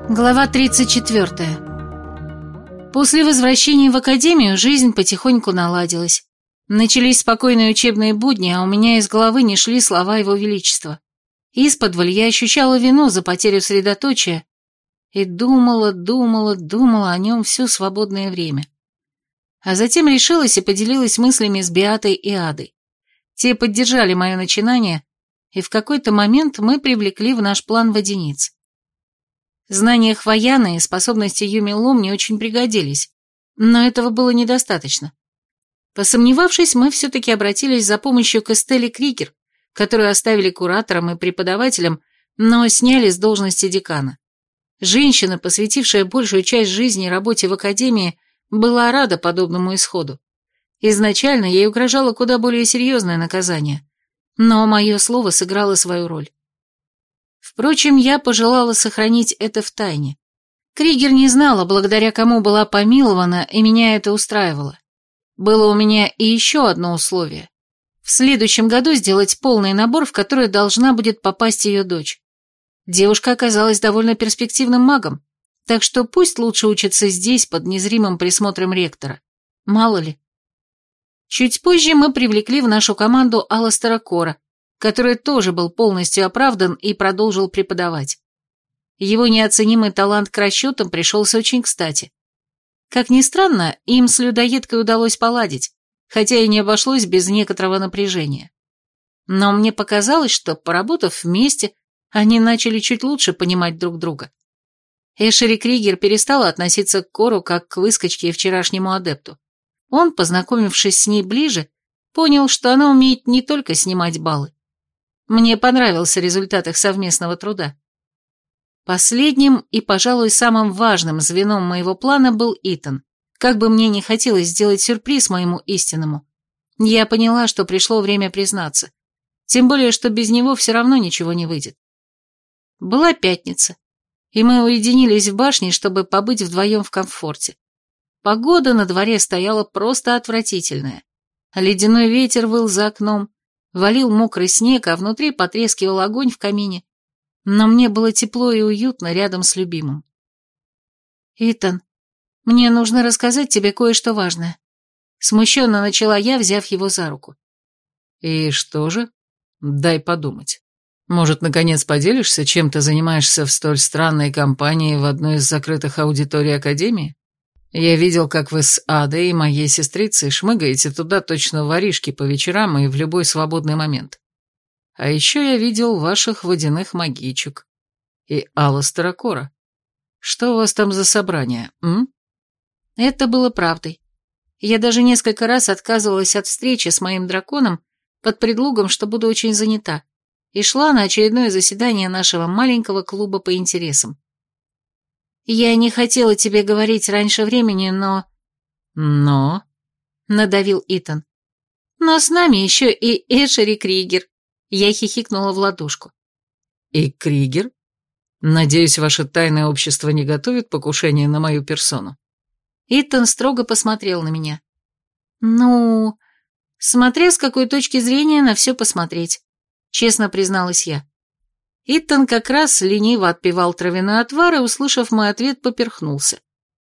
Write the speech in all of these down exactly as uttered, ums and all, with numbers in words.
Глава тридцать четвёртая. После возвращения в академию жизнь потихоньку наладилась. Начались спокойные учебные будни, а у меня из головы не шли слова его величества. Исподволь я ощущала вину за потерю средоточия и думала, думала, думала о нем все свободное время. А затем решилась и поделилась мыслями с Беатой и Адой. Те поддержали мое начинание, и в какой-то момент мы привлекли в наш план водяниц. Знания Хвояны и способности Юмило мне очень пригодились, но этого было недостаточно. Посомневавшись, мы все-таки обратились за помощью к Эстелле Кригер, которую оставили куратором и преподавателем, но сняли с должности декана. Женщина, посвятившая большую часть жизни работе в академии, была рада подобному исходу. Изначально ей угрожало куда более серьезное наказание, но мое слово сыграло свою роль. Впрочем, я пожелала сохранить это в тайне. Кригер не знала, благодаря кому была помилована, и меня это устраивало. Было у меня и еще одно условие. В следующем году сделать полный набор, в который должна будет попасть ее дочь. Девушка оказалась довольно перспективным магом, так что пусть лучше учится здесь, под незримым присмотром ректора. Мало ли. Чуть позже мы привлекли в нашу команду Аластера Кора, который тоже был полностью оправдан и продолжил преподавать. Его неоценимый талант к расчетам пришелся очень кстати. Как ни странно, им с людоедкой удалось поладить, хотя и не обошлось без некоторого напряжения. Но мне показалось, что, поработав вместе, они начали чуть лучше понимать друг друга. Эшери Кригер перестала относиться к Кору как к выскочке и вчерашнему адепту. Он, познакомившись с ней ближе, понял, что она умеет не только снимать баллы. Мне понравился результат их совместного труда. Последним и, пожалуй, самым важным звеном моего плана был Итан. Как бы мне ни хотелось сделать сюрприз моему истинному, я поняла, что пришло время признаться. Тем более, что без него все равно ничего не выйдет. Была пятница, и мы уединились в башне, чтобы побыть вдвоем в комфорте. Погода на дворе стояла просто отвратительная. Ледяной ветер выл за окном, валил мокрый снег, а внутри потрескивал огонь в камине. Но мне было тепло и уютно рядом с любимым. «Итан, мне нужно рассказать тебе кое-что важное». Смущенно начала я, взяв его за руку. «И что же? Дай подумать. Может, наконец поделишься, чем ты занимаешься в столь странной компании в одной из закрытых аудиторий Академии? Я видел, как вы с Адой и моей сестрицей шмыгаете туда точно воришки по вечерам и в любой свободный момент. А еще я видел ваших водяных магичек и Аластера Кора. Что у вас там за собрание, м?» Это было правдой. Я даже несколько раз отказывалась от встречи с моим драконом под предлогом, что буду очень занята, и шла на очередное заседание нашего маленького клуба по интересам. «Я не хотела тебе говорить раньше времени, но...» «Но...» — надавил Итан. «Но с нами еще и Эшери Кригер». Я хихикнула в ладошку. «И Кригер? Надеюсь, ваше тайное общество не готовит покушение на мою персону?» Итан строго посмотрел на меня. «Ну, смотря с какой точки зрения на все посмотреть», — честно призналась я. Итан как раз лениво отпивал травяной отвар и, услышав мой ответ, поперхнулся.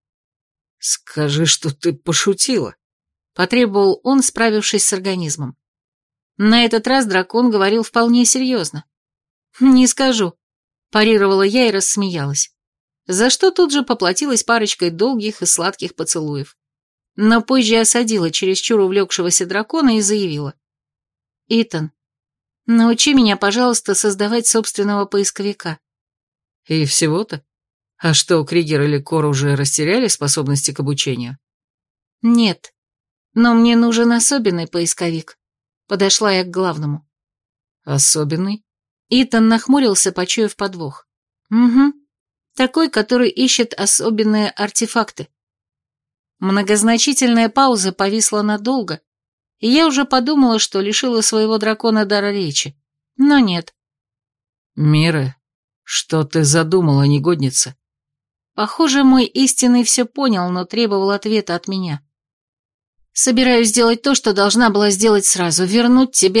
«Скажи, что ты пошутила», — потребовал он, справившись с организмом. На этот раз дракон говорил вполне серьезно. «Не скажу», — парировала я и рассмеялась, за что тут же поплатилась парочкой долгих и сладких поцелуев. Но позже осадила чересчур увлекшегося дракона и заявила. «Итан, научи меня, пожалуйста, создавать собственного поисковика». «И всего-то? А что, Кригер или Кор уже растеряли способности к обучению?» «Нет, но мне нужен особенный поисковик». Подошла я к главному. «Особенный?» Итан нахмурился, почуяв подвох. «Угу. Такой, который ищет особенные артефакты». Многозначительная пауза повисла надолго, и я уже подумала, что лишила своего дракона дара речи. Но нет. «Мира, что ты задумала, негодница?» Похоже, мой истинный все понял, но требовал ответа от меня. «Собираюсь сделать то, что должна была сделать сразу, вернуть тебе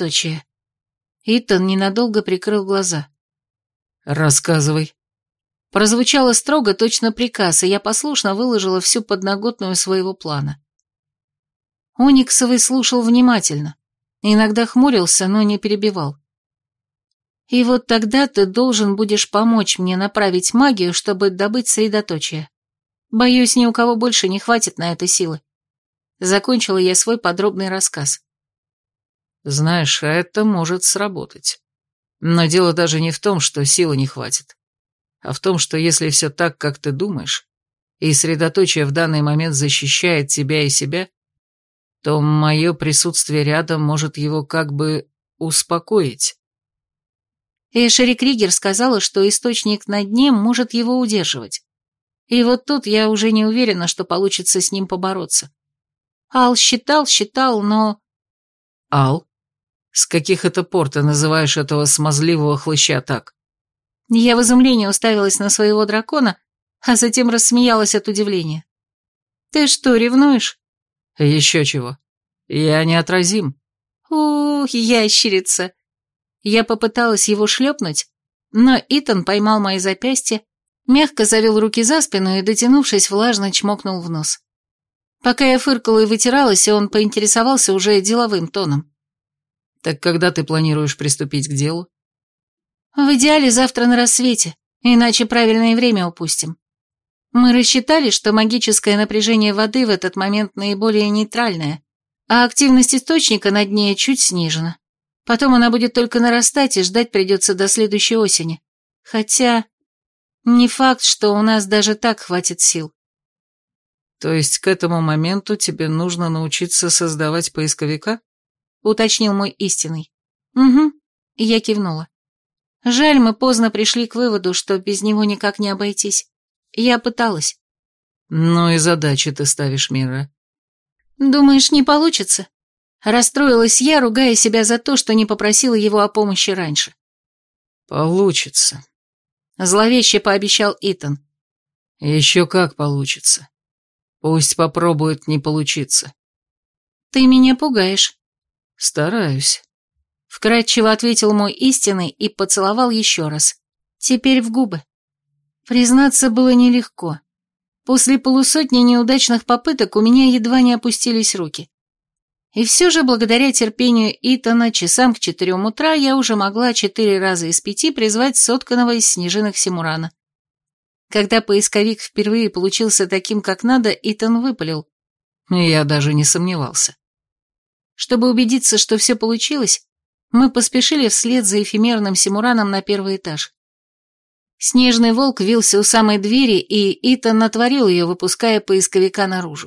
средоточие». Итан ненадолго прикрыл глаза. «Рассказывай». Прозвучало строго, точно приказ, и я послушно выложила всю подноготную своего плана. Ониксовый слушал внимательно, иногда хмурился, но не перебивал. И вот тогда ты должен будешь помочь мне направить магию, чтобы добыть средоточие. Боюсь, ни у кого больше не хватит на это силы. Закончила я свой подробный рассказ. Знаешь, это может сработать. Но дело даже не в том, что силы не хватит, а в том, что если все так, как ты думаешь, и средоточие в данный момент защищает тебя и себя, то мое присутствие рядом может его как бы успокоить. Эшери Кригер сказала, что источник на дне может его удерживать. И вот тут я уже не уверена, что получится с ним побороться. Ал считал, считал, но... Ал? С каких это пор ты называешь этого смазливого хлыща так? Я в изумлении уставилась на своего дракона, а затем рассмеялась от удивления. Ты что, ревнуешь? Еще чего. Я неотразим. Ух, ящерица. Я попыталась его шлепнуть, но Итан поймал мои запястья, мягко завел руки за спину и, дотянувшись, влажно чмокнул в нос. Пока я фыркала и вытиралась, он поинтересовался уже деловым тоном. Так когда ты планируешь приступить к делу? В идеале завтра на рассвете, иначе правильное время упустим. Мы рассчитали, что магическое напряжение воды в этот момент наиболее нейтральное, а активность источника на дне чуть снижена. Потом она будет только нарастать, и ждать придется до следующей осени. Хотя не факт, что у нас даже так хватит сил. То есть к этому моменту тебе нужно научиться создавать поисковика? Уточнил мой истинный. Угу, я кивнула. Жаль, мы поздно пришли к выводу, что без него никак не обойтись. Я пыталась. Ну и задачи ты ставишь, Мира. Думаешь, не получится? Расстроилась я, ругая себя за то, что не попросила его о помощи раньше. Получится. Зловеще пообещал Итан. Еще как получится. Пусть попробует не получиться. Ты меня пугаешь. Стараюсь. Вкратчиво ответил мой истинный и поцеловал еще раз. Теперь в губы. Признаться было нелегко. После полусотни неудачных попыток у меня едва не опустились руки. И все же, благодаря терпению Итана, часам к четырем утра я уже могла четыре раза из пяти призвать сотканного из снежинок Симурана. Когда поисковик впервые получился таким, как надо, Итан выпалил. Я даже не сомневался. Чтобы убедиться, что все получилось, мы поспешили вслед за эфемерным Симураном на первый этаж. Снежный волк вился у самой двери, и Итан натворил ее, выпуская поисковика наружу.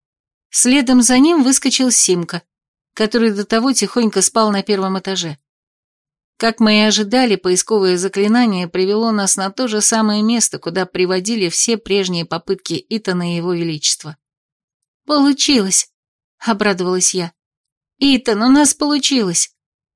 Следом за ним выскочил Симка, который до того тихонько спал на первом этаже. Как мы и ожидали, поисковое заклинание привело нас на то же самое место, куда приводили все прежние попытки Итана и его величества. «Получилось!» — обрадовалась я. «Итан, у нас получилось!»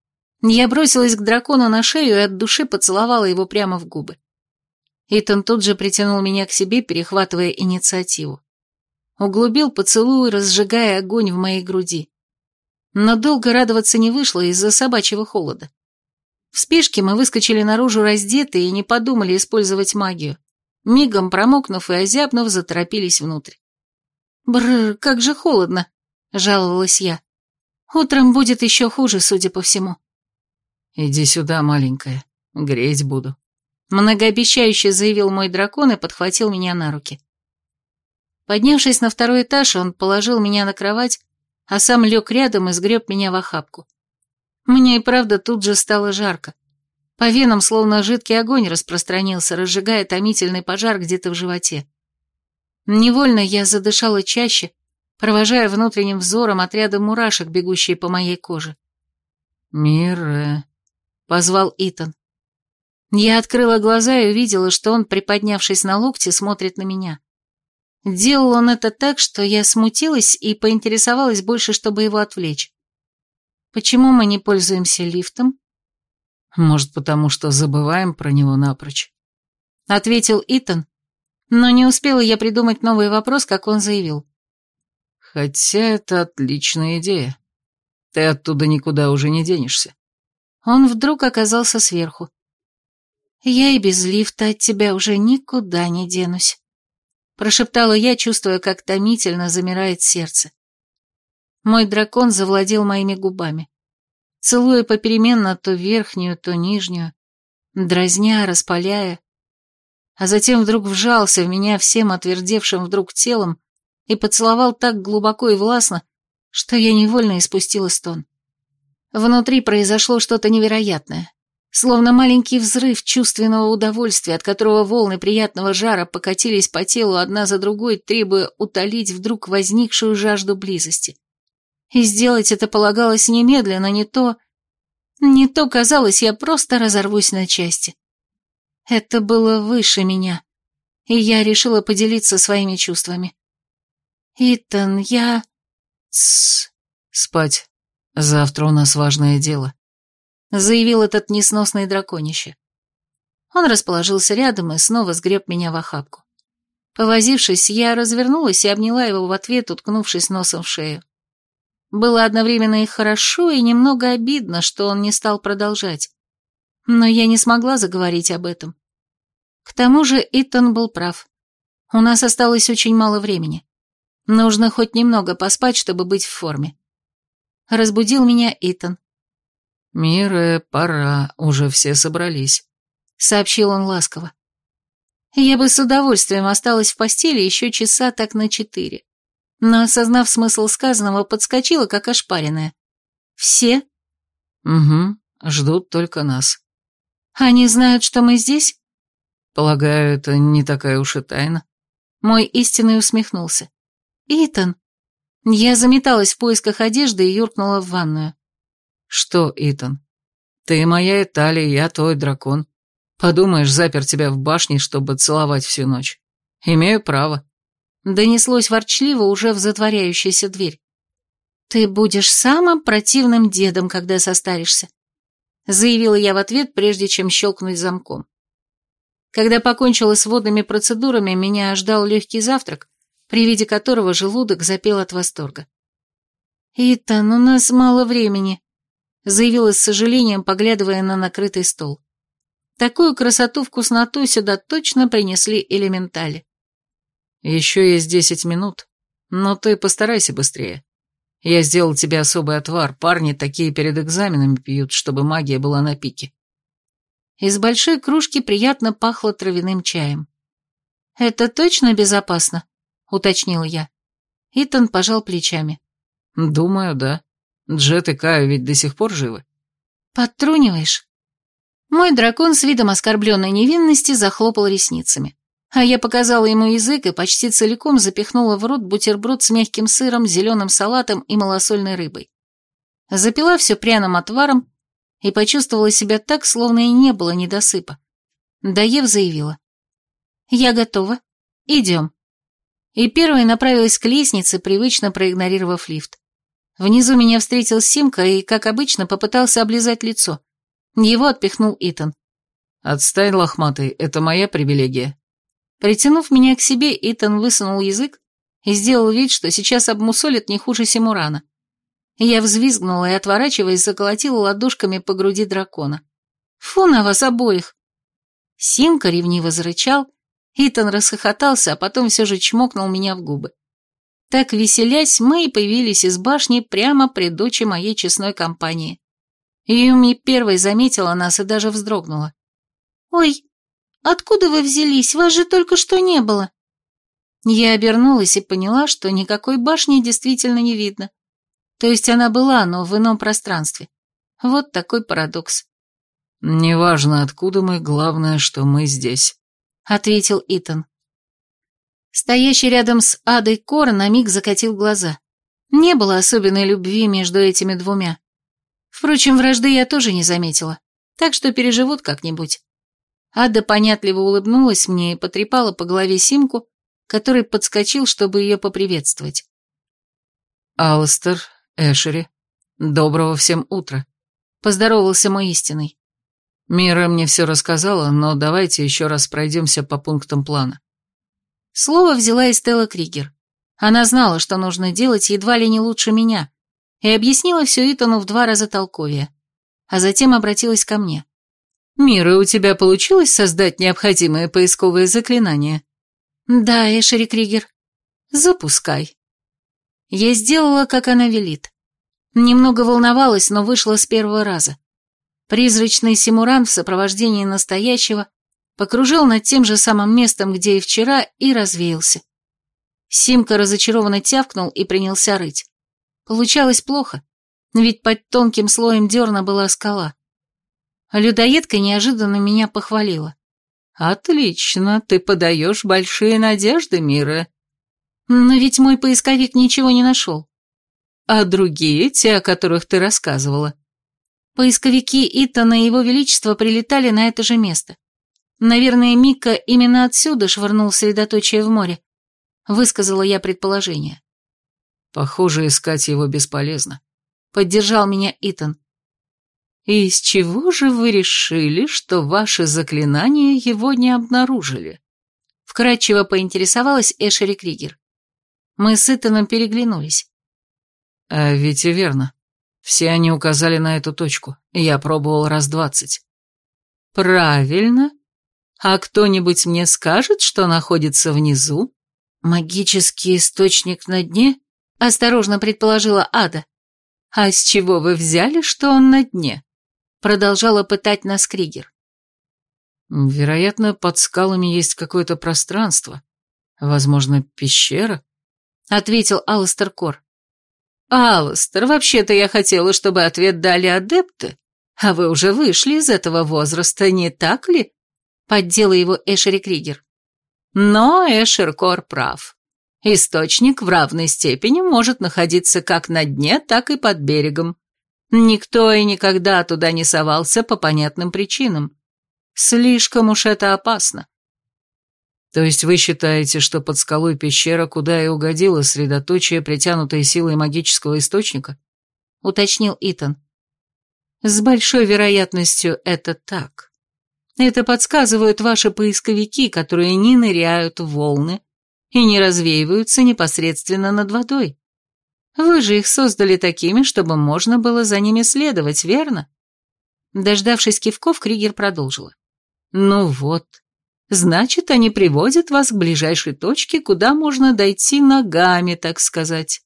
Я бросилась к дракону на шею и от души поцеловала его прямо в губы. Итан тут же притянул меня к себе, перехватывая инициативу. Углубил поцелуй, разжигая огонь в моей груди. Но долго радоваться не вышло из-за собачьего холода. В спешке мы выскочили наружу раздетые и не подумали использовать магию. Мигом промокнув и озябнув, заторопились внутрь. «Бррр, как же холодно!» — жаловалась я. «Утром будет еще хуже, судя по всему». «Иди сюда, маленькая, греть буду», — многообещающе заявил мой дракон и подхватил меня на руки. Поднявшись на второй этаж, он положил меня на кровать, а сам лег рядом и сгреб меня в охапку. Мне и правда тут же стало жарко. По венам словно жидкий огонь распространился, разжигая томительный пожар где-то в животе. Невольно я задышала чаще, провожая внутренним взором отряды мурашек, бегущие по моей коже. «Мира», — позвал Итан. Я открыла глаза и увидела, что он, приподнявшись на локте, смотрит на меня. Делал он это так, что я смутилась и поинтересовалась больше, чтобы его отвлечь. «Почему мы не пользуемся лифтом?» «Может, потому что забываем про него напрочь», — ответил Итан, но не успела я придумать новый вопрос, как он заявил. «Хотя это отличная идея. Ты оттуда никуда уже не денешься». Он вдруг оказался сверху. «Я и без лифта от тебя уже никуда не денусь», — прошептала я, чувствуя, как томительно замирает сердце. Мой дракон завладел моими губами, целуя попеременно то верхнюю, то нижнюю, дразня, распаляя, а затем вдруг вжался в меня всем отвердевшим вдруг телом и поцеловал так глубоко и властно, что я невольно испустила стон. Внутри произошло что-то невероятное, словно маленький взрыв чувственного удовольствия, от которого волны приятного жара покатились по телу одна за другой, требуя утолить вдруг возникшую жажду близости. И сделать это полагалось немедленно, не то... Не то, казалось, я просто разорвусь на части. Это было выше меня, и я решила поделиться своими чувствами. «Итан, я...» «Тссс, спать. Завтра у нас важное дело», — заявил этот несносный драконище. Он расположился рядом и снова сгреб меня в охапку. Повозившись, я развернулась и обняла его в ответ, уткнувшись носом в шею. Было одновременно и хорошо, и немного обидно, что он не стал продолжать. Но я не смогла заговорить об этом. К тому же Итан был прав. У нас осталось очень мало времени. Нужно хоть немного поспать, чтобы быть в форме. Разбудил меня Итан. «Мира, пора, уже все собрались», — сообщил он ласково. Я бы с удовольствием осталась в постели еще часа так на четыре. Но, осознав смысл сказанного, подскочила, как ошпаренная. «Все?» «Угу, ждут только нас». «Они знают, что мы здесь?» «Полагаю, это не такая уж и тайна». Мой истинный усмехнулся. «Итан». Я заметалась в поисках одежды и юркнула в ванную. «Что, Итан? Ты моя Эталия, я твой дракон. Подумаешь, запер тебя в башне, чтобы целовать всю ночь. Имею право». Донеслось ворчливо уже в затворяющуюся дверь. «Ты будешь самым противным дедом, когда состаришься», заявила я в ответ, прежде чем щелкнуть замком. Когда покончила с водными процедурами, меня ждал легкий завтрак, при виде которого желудок запел от восторга. «Итан, у нас мало времени», заявила с сожалением, поглядывая на накрытый стол. Такую красоту-вкусноту сюда точно принесли элементали. «Еще есть десять минут, но ты постарайся быстрее. Я сделал тебе особый отвар, парни такие перед экзаменами пьют, чтобы магия была на пике». Из большой кружки приятно пахло травяным чаем. «Это точно безопасно?» — уточнила я. Итан пожал плечами. «Думаю, да. Джет и Каю ведь до сих пор живы». «Подтруниваешь?» Мой дракон с видом оскорбленной невинности захлопал ресницами, а я показала ему язык и почти целиком запихнула в рот бутерброд с мягким сыром, зеленым салатом и малосольной рыбой. Запила все пряным отваром и почувствовала себя так, словно и не было недосыпа. Доев, заявила: «Я готова. Идем». И первой направилась к лестнице, привычно проигнорировав лифт. Внизу меня встретил Симка и, как обычно, попытался облизать лицо. Его отпихнул Итан. «Отстань, лохматый, это моя привилегия». Притянув меня к себе, Итан высунул язык и сделал вид, что сейчас обмусолит не хуже Симурана. Я взвизгнула и, отворачиваясь, заколотила ладошками по груди дракона. «Фу на вас обоих!» Симка ревниво зарычал, Итан расхохотался, а потом все же чмокнул меня в губы. Так, веселясь, мы и появились из башни прямо при дочи моей честной компании. Юми первой заметила нас и даже вздрогнула. «Ой, откуда вы взялись? Вас же только что не было». Я обернулась и поняла, что никакой башни действительно не видно. То есть она была, но в ином пространстве. Вот такой парадокс. «Неважно, откуда мы, главное, что мы здесь», — ответил Итан. Стоящий рядом с Адой Кор на миг закатил глаза. Не было особенной любви между этими двумя. Впрочем, вражды я тоже не заметила, так что переживут как-нибудь. Ада понятливо улыбнулась мне и потрепала по голове Симку, который подскочил, чтобы ее поприветствовать. «Алстер, Эшери, доброго всем утра», — поздоровался мой истинный. «Мира мне все рассказала, но давайте еще раз пройдемся по пунктам плана». Слово взяла Эстелла Кригер. Она знала, что нужно делать едва ли не лучше меня, и объяснила все Итану в два раза толковее, а затем обратилась ко мне. Мира, у тебя получилось создать необходимые поисковые заклинания? Да, Эшери Кригер. Запускай. Я сделала, как она велит. Немного волновалась, но вышла с первого раза. Призрачный Симуран в сопровождении настоящего покружил над тем же самым местом, где и вчера, и развеялся. Симка разочарованно тявкнул и принялся рыть. Получалось плохо, ведь под тонким слоем дерна была скала. Людоедка неожиданно меня похвалила. «Отлично, ты подаешь большие надежды, Мира». «Но ведь мой поисковик ничего не нашел». «А другие, те, о которых ты рассказывала?» Поисковики Итана и Его Величества прилетали на это же место. Наверное, Мика именно отсюда швырнул средоточие в море. Высказала я предположение. Похоже, искать его бесполезно. Поддержал меня Итан. И из чего же вы решили, что ваши заклинания его не обнаружили? Вкратчиво поинтересовалась Эшери Кригер. Мы с Итаном переглянулись. А ведь и верно. Все они указали на эту точку. Я пробовал раз двадцать. Правильно. А кто-нибудь мне скажет, что находится внизу? Магический источник на дне? Осторожно предположила Ада. А с чего вы взяли, что он на дне? Продолжала пытать нас Кригер. Вероятно, под скалами есть какое-то пространство. Возможно, пещера? Ответил Алластер Кор. Алластер, вообще-то я хотела, чтобы ответ дали адепты. А вы уже вышли из этого возраста, не так ли? Поддела его Эшери Кригер. Но Эшер Кор прав. Источник в равной степени может находиться как на дне, так и под берегом. Никто и никогда туда не совался по понятным причинам. Слишком уж это опасно. То есть вы считаете, что под скалой пещера, куда и угодило средоточие, притянутой силой магического источника? Уточнил Итан. С большой вероятностью это так. Это подсказывают ваши поисковики, которые не ныряют в волны и не развеиваются непосредственно над водой. Вы же их создали такими, чтобы можно было за ними следовать, верно? Дождавшись кивков, Кригер продолжила. Ну вот, значит, они приводят вас к ближайшей точке, куда можно дойти ногами, так сказать.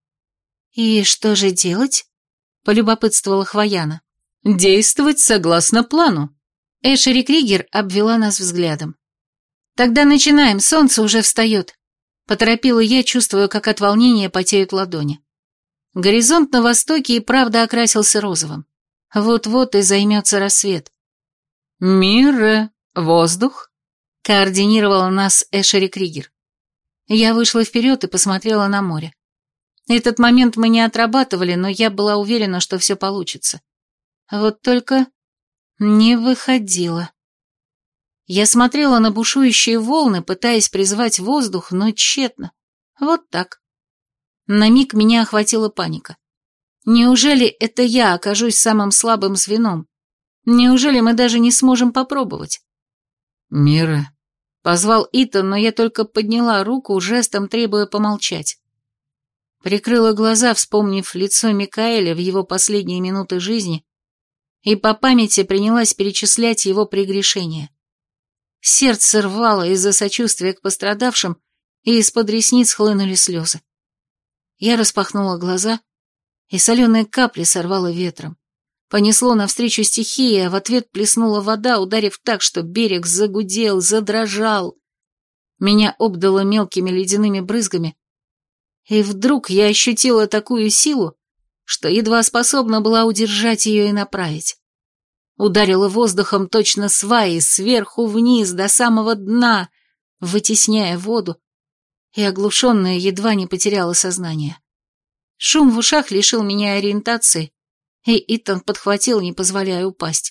И что же делать? Полюбопытствовала Хвояна. Действовать согласно плану. Эшери Кригер обвела нас взглядом. Тогда начинаем, солнце уже встает. Поторопила я, чувствуя, как от волнения потеют ладони. Горизонт на востоке и правда окрасился розовым. Вот-вот и займется рассвет. «Мира, воздух», — координировала нас Эшери Кригер. Я вышла вперед и посмотрела на море. Этот момент мы не отрабатывали, но я была уверена, что все получится. Вот только не выходило. Я смотрела на бушующие волны, пытаясь призвать воздух, но тщетно. Вот так. На миг меня охватила паника. Неужели это я окажусь самым слабым звеном? Неужели мы даже не сможем попробовать? Мира, позвал Итан, но я только подняла руку, жестом требуя помолчать. Прикрыла глаза, вспомнив лицо Микаэля в его последние минуты жизни, и по памяти принялась перечислять его прегрешения. Сердце рвало из-за сочувствия к пострадавшим, и из-под ресниц хлынули слезы. Я распахнула глаза, и соленые капли сорвало ветром. Понесло навстречу стихии, а в ответ плеснула вода, ударив так, что берег загудел, задрожал. Меня обдало мелкими ледяными брызгами, и вдруг я ощутила такую силу, что едва способна была удержать ее и направить. Ударила воздухом точно сваи, сверху вниз, до самого дна, вытесняя воду, и оглушенная едва не потеряла сознание. Шум в ушах лишил меня ориентации, и Итан подхватил, не позволяя упасть.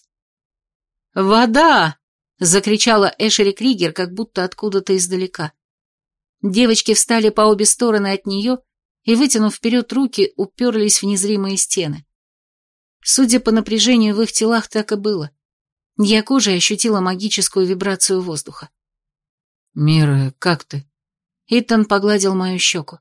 «Вода!» — закричала Эшери Кригер, как будто откуда-то издалека. Девочки встали по обе стороны от нее и, вытянув вперед руки, уперлись в незримые стены. Судя по напряжению в их телах, так и было. Я кожей ощутила магическую вибрацию воздуха. Мира, как ты? Итан погладил мою щеку.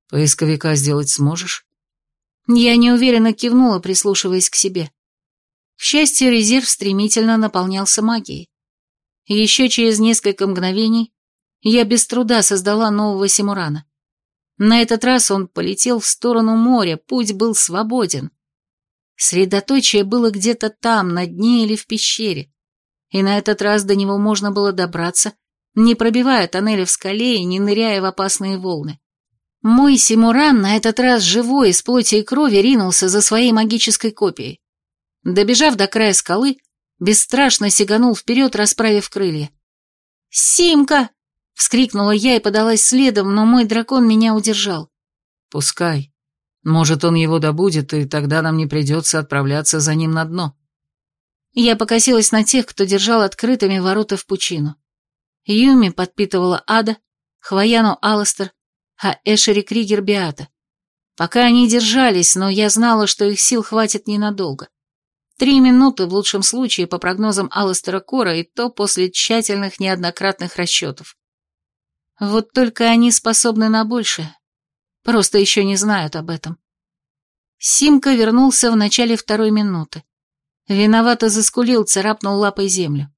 Поисковика сделать сможешь? Я неуверенно кивнула, прислушиваясь к себе. К счастью, резерв стремительно наполнялся магией. Еще через несколько мгновений я без труда создала нового Симурана. На этот раз он полетел в сторону моря, путь был свободен. Средоточие было где-то там, на дне или в пещере, и на этот раз до него можно было добраться, не пробивая тоннеля в скале и не ныряя в опасные волны. Мой Симуран, на этот раз живой, из плоти и крови, ринулся за своей магической копией. Добежав до края скалы, бесстрашно сиганул вперед, расправив крылья. «Симка!» — вскрикнула я и подалась следом, но мой дракон меня удержал. «Пускай. Может, он его добудет, и тогда нам не придется отправляться за ним на дно». Я покосилась на тех, кто держал открытыми ворота в пучину. Юми подпитывала Ада, Хвояну Аластер, а Эшери Кригер Беата. Пока они держались, но я знала, что их сил хватит ненадолго. Три минуты в лучшем случае по прогнозам Аластера Кора, и то после тщательных неоднократных расчетов. Вот только они способны на большее. Просто еще не знают об этом. Симка вернулся в начале второй минуты. Виновато заскулил, царапнул лапой землю.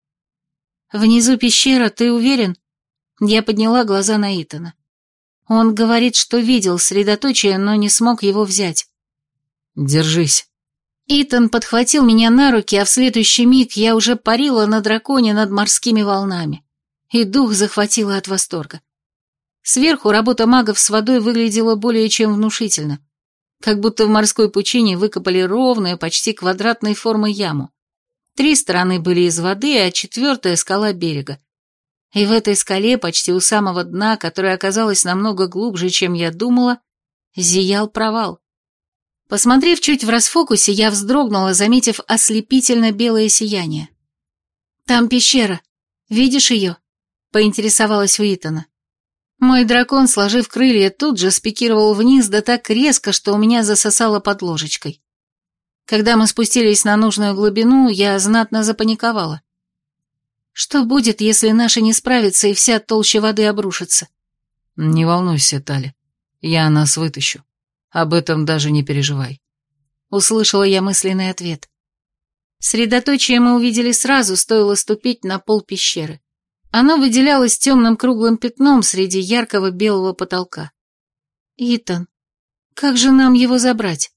«Внизу пещера, ты уверен?» Я подняла глаза на Итана. Он говорит, что видел средоточие, но не смог его взять. «Держись». Итан подхватил меня на руки, а в следующий миг я уже парила на драконе над морскими волнами. И дух захватило от восторга. Сверху работа магов с водой выглядела более чем внушительно. Как будто в морской пучине выкопали ровную, почти квадратной формы яму. Три стороны были из воды, а четвертая — скала берега. И в этой скале, почти у самого дна, которая оказалась намного глубже, чем я думала, зиял провал. Посмотрев чуть в расфокусе, я вздрогнула, заметив ослепительно белое сияние. «Там пещера. Видишь ее?» — поинтересовалась у Итана. Мой дракон, сложив крылья, тут же спикировал вниз, да так резко, что у меня засосало под ложечкой. Когда мы спустились на нужную глубину, я знатно запаниковала. Что будет, если наши не справятся и вся толща воды обрушится? Не волнуйся, Тали. Я нас вытащу. Об этом даже не переживай. Услышала я мысленный ответ. Средоточие мы увидели сразу, стоило ступить на пол пещеры. Оно выделялось темным круглым пятном среди яркого белого потолка. «Итан, как же нам его забрать?»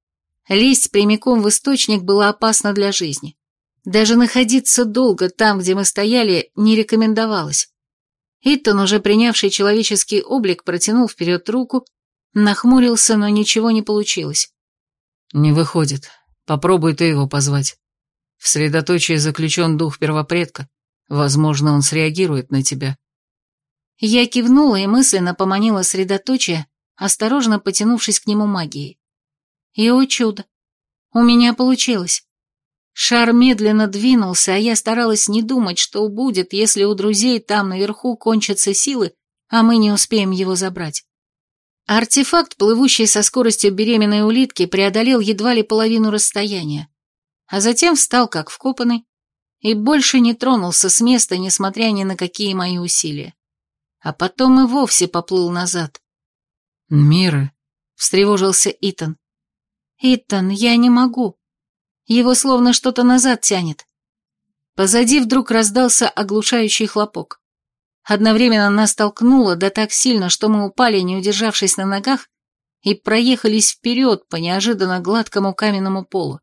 Лезть прямиком в источник было опасно для жизни. Даже находиться долго там, где мы стояли, не рекомендовалось. Итан, уже принявший человеческий облик, протянул вперед руку, нахмурился, но ничего не получилось. «Не выходит. Попробуй ты его позвать. В средоточии заключен дух первопредка. Возможно, он среагирует на тебя». Я кивнула и мысленно поманила средоточие, осторожно потянувшись к нему магией. И, о чудо, у меня получилось. Шар медленно двинулся, а я старалась не думать, что будет, если у друзей там наверху кончатся силы, а мы не успеем его забрать. Артефакт, плывущий со скоростью беременной улитки, преодолел едва ли половину расстояния, а затем встал как вкопанный и больше не тронулся с места, несмотря ни на какие мои усилия. А потом и вовсе поплыл назад. «Мира», — встревожился Итан. «Итан, я не могу. Его словно что-то назад тянет». Позади вдруг раздался оглушающий хлопок. Одновременно нас толкнуло, да так сильно, что мы упали, не удержавшись на ногах, и проехались вперед по неожиданно гладкому каменному полу.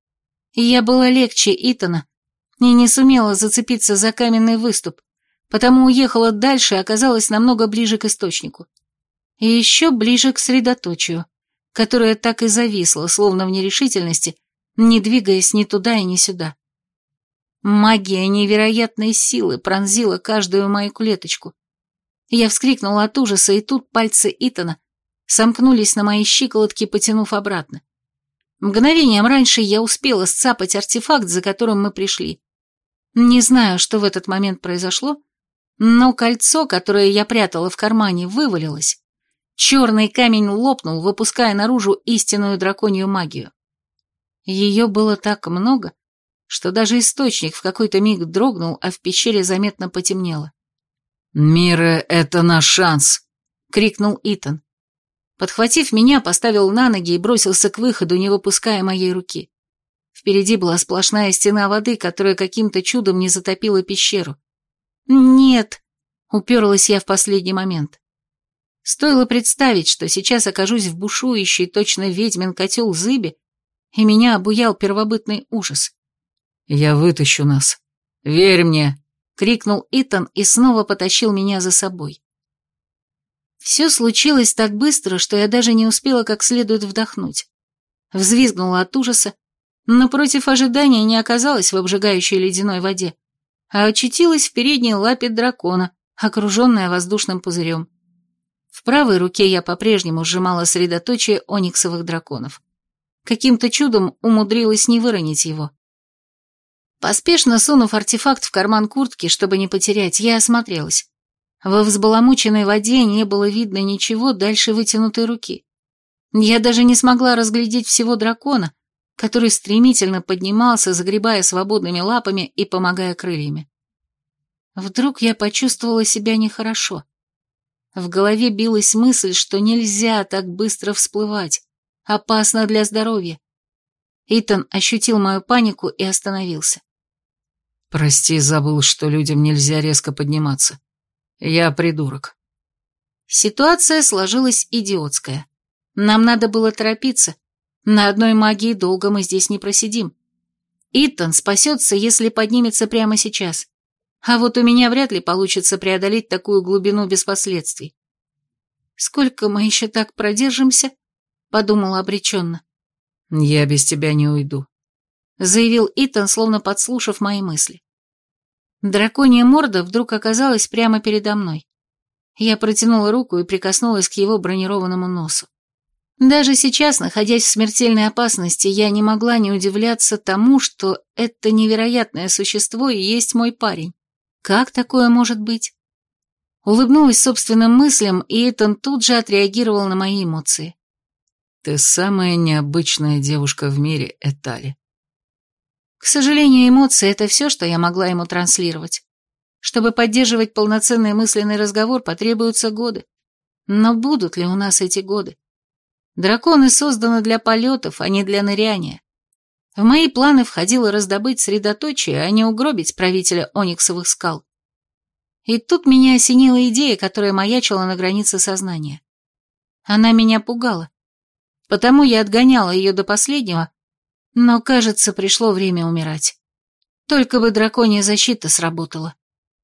И я была легче Итана и не сумела зацепиться за каменный выступ, потому уехала дальше и оказалась намного ближе к источнику. И еще ближе к средоточию, которое так и зависло, словно в нерешительности, не двигаясь ни туда и ни сюда. Магия невероятной силы пронзила каждую мою клеточку. Я вскрикнула от ужаса, и тут пальцы Итана сомкнулись на моей щиколотке, потянув обратно. Мгновением раньше я успела сцапать артефакт, за которым мы пришли. Не знаю, что в этот момент произошло, но кольцо, которое я прятала в кармане, вывалилось. Черный камень лопнул, выпуская наружу истинную драконью магию. Ее было так много, что даже источник в какой-то миг дрогнул, а в пещере заметно потемнело. «Мира, это наш шанс!» — крикнул Итан. Подхватив меня, поставил на ноги и бросился к выходу, не выпуская моей руки. Впереди была сплошная стена воды, которая каким-то чудом не затопила пещеру. «Нет», — уперлась я в последний момент. Стоило представить, что сейчас окажусь в бушующей точно ведьмин котел зыби, и меня обуял первобытный ужас. «Я вытащу нас. Верь мне!» — крикнул Итан и снова потащил меня за собой. Все случилось так быстро, что я даже не успела как следует вдохнуть. Взвизгнула от ужаса, но против ожидания не оказалась в обжигающей ледяной воде, а очутилась в передней лапе дракона, окруженная воздушным пузырем. В правой руке я по-прежнему сжимала средоточие ониксовых драконов. Каким-то чудом умудрилась не выронить его. Поспешно сунув артефакт в карман куртки, чтобы не потерять, я осмотрелась. Во взбаламученной воде не было видно ничего дальше вытянутой руки. Я даже не смогла разглядеть всего дракона, который стремительно поднимался, загребая свободными лапами и помогая крыльями. Вдруг я почувствовала себя нехорошо. В голове билась мысль, что нельзя так быстро всплывать, опасно для здоровья. Итан ощутил мою панику и остановился. «Прости, забыл, что людям нельзя резко подниматься. Я придурок». Ситуация сложилась идиотская. Нам надо было торопиться. На одной магии долго мы здесь не просидим. Итан спасется, если поднимется прямо сейчас. А вот у меня вряд ли получится преодолеть такую глубину без последствий. «Сколько мы еще так продержимся?» — подумала обреченно. «Я без тебя не уйду», — заявил Итан, словно подслушав мои мысли. Драконья морда вдруг оказалась прямо передо мной. Я протянула руку и прикоснулась к его бронированному носу. Даже сейчас, находясь в смертельной опасности, я не могла не удивляться тому, что это невероятное существо и есть мой парень. Как такое может быть? Улыбнулась собственным мыслям, и Итан тут же отреагировал на мои эмоции. «Ты самая необычная девушка в мире, Этали». К сожалению, эмоции — это все, что я могла ему транслировать. Чтобы поддерживать полноценный мысленный разговор, потребуются годы. Но будут ли у нас эти годы? Драконы созданы для полетов, а не для ныряния. В мои планы входило раздобыть средоточие, а не угробить правителя Ониксовых скал. И тут меня осенила идея, которая маячила на границе сознания. Она меня пугала. Потому я отгоняла ее до последнего, но, кажется, пришло время умирать. Только бы драконья защита сработала.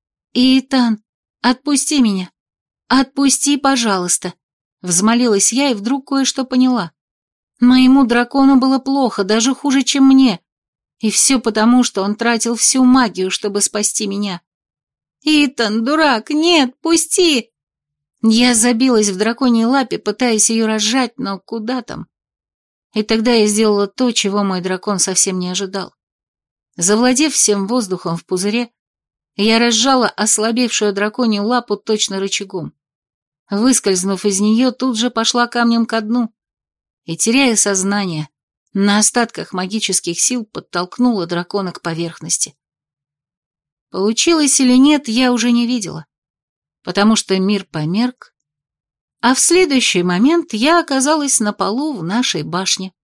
«Итан, отпусти меня! Отпусти, пожалуйста!» Взмолилась я и вдруг кое-что поняла. Моему дракону было плохо, даже хуже, чем мне. И все потому, что он тратил всю магию, чтобы спасти меня. «Итан, дурак, нет, пусти!» Я забилась в драконьей лапе, пытаясь ее разжать, но куда там? И тогда я сделала то, чего мой дракон совсем не ожидал. Завладев всем воздухом в пузыре, я разжала ослабевшую драконью лапу точно рычагом. Выскользнув из нее, тут же пошла камнем ко дну и, теряя сознание, на остатках магических сил подтолкнула дракона к поверхности. Получилось или нет, я уже не видела, потому что мир померк, а в следующий момент я оказалась на полу в нашей башне.